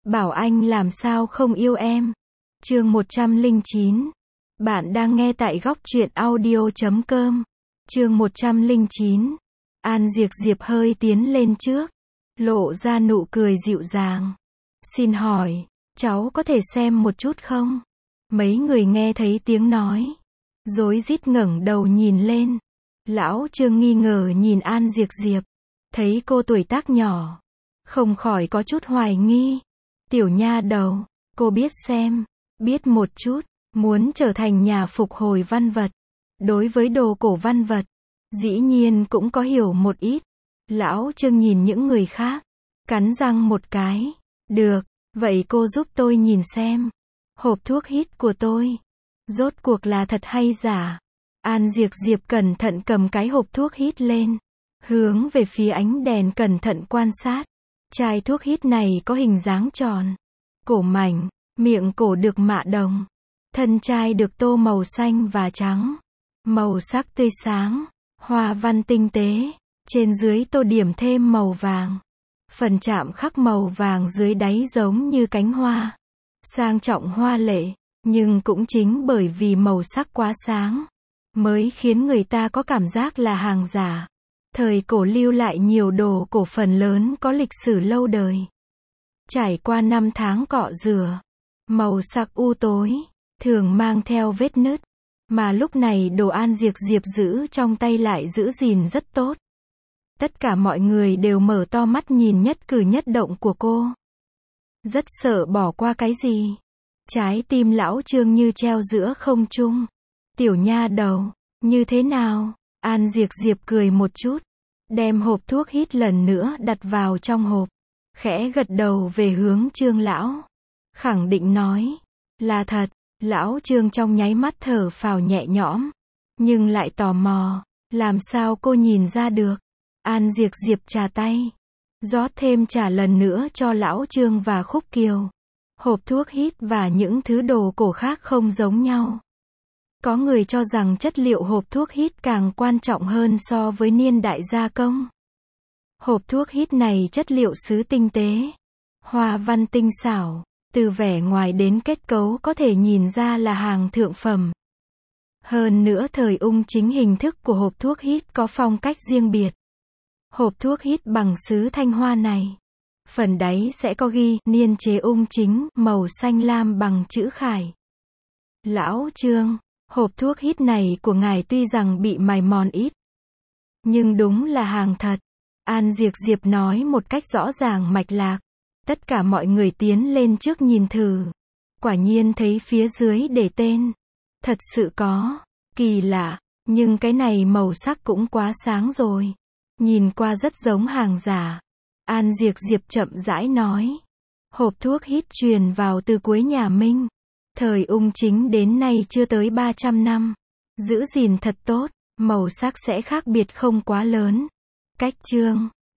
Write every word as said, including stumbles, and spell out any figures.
bảo anh làm sao không yêu em. Chương một trăm lẻ chín. Bạn đang nghe tại góc truyện audio chấm com. Chương một trăm lẻ chín. An Diệc Diệp hơi tiến lên trước, lộ ra nụ cười dịu dàng. Xin hỏi, cháu có thể xem một chút không? Mấy người nghe thấy tiếng nói, rối rít ngẩng đầu nhìn lên. Lão Trương nghi ngờ nhìn An Diệc Diệp, thấy cô tuổi tác nhỏ, không khỏi có chút hoài nghi. Tiểu nha đầu, cô biết xem, biết một chút, muốn trở thành nhà phục hồi văn vật. Đối với đồ cổ văn vật, dĩ nhiên cũng có hiểu một ít. Lão Trương nhìn những người khác, cắn răng một cái. Được, vậy cô giúp tôi nhìn xem. Hộp thuốc hít của tôi, rốt cuộc là thật hay giả? An Diệc Diệp cẩn thận cầm cái hộp thuốc hít lên, hướng về phía ánh đèn cẩn thận quan sát. Chai thuốc hít này có hình dáng tròn, cổ mảnh, miệng cổ được mạ đồng. Thân chai được tô màu xanh và trắng, màu sắc tươi sáng, hoa văn tinh tế, trên dưới tô điểm thêm màu vàng. Phần chạm khắc màu vàng dưới đáy giống như cánh hoa, sang trọng hoa lệ, nhưng cũng chính bởi vì màu sắc quá sáng, mới khiến người ta có cảm giác là hàng giả. Thời cổ lưu lại nhiều đồ cổ phần lớn có lịch sử lâu đời, trải qua năm tháng cọ rửa, màu sắc u tối, thường mang theo vết nứt, mà lúc này đồ An Diệc Diệp giữ trong tay lại giữ gìn rất tốt. Tất cả mọi người đều mở to mắt nhìn nhất cử nhất động của cô, rất sợ bỏ qua cái gì. Trái tim lão Trương như treo giữa không trung. Tiểu nha đầu, như thế nào? An Diệc Diệp cười một chút, đem hộp thuốc hít lần nữa đặt vào trong hộp, khẽ gật đầu về hướng Trương lão, khẳng định nói, là thật. Lão Trương trong nháy mắt thở phào nhẹ nhõm, nhưng lại tò mò, làm sao cô nhìn ra được? An Diệc Diệp trà tay, rót thêm trà lần nữa cho lão Trương và Khúc Kiều. Hộp thuốc hít và những thứ đồ cổ khác không giống nhau. Có người cho rằng chất liệu hộp thuốc hít càng quan trọng hơn so với niên đại gia công. Hộp thuốc hít này chất liệu sứ tinh tế, hoa văn tinh xảo, từ vẻ ngoài đến kết cấu có thể nhìn ra là hàng thượng phẩm. Hơn nữa thời Ung Chính hình thức của hộp thuốc hít có phong cách riêng biệt. Hộp thuốc hít bằng sứ thanh hoa này, phần đáy sẽ có ghi niên chế Ung Chính màu xanh lam bằng chữ khải. Lão Trương, hộp thuốc hít này của ngài tuy rằng bị mài mòn ít, nhưng đúng là hàng thật. An Diệc Diệp nói một cách rõ ràng mạch lạc. Tất cả mọi người tiến lên trước nhìn thử. Quả nhiên thấy phía dưới để tên. Thật sự có. Kỳ lạ. Nhưng cái này màu sắc cũng quá sáng rồi. Nhìn qua rất giống hàng giả. An Diệc Diệp chậm rãi nói. Hộp thuốc hít truyền vào từ cuối nhà Minh. Thời Ung Chính đến nay chưa tới ba trăm năm. Giữ gìn thật tốt. Màu sắc sẽ khác biệt không quá lớn. Cách chương.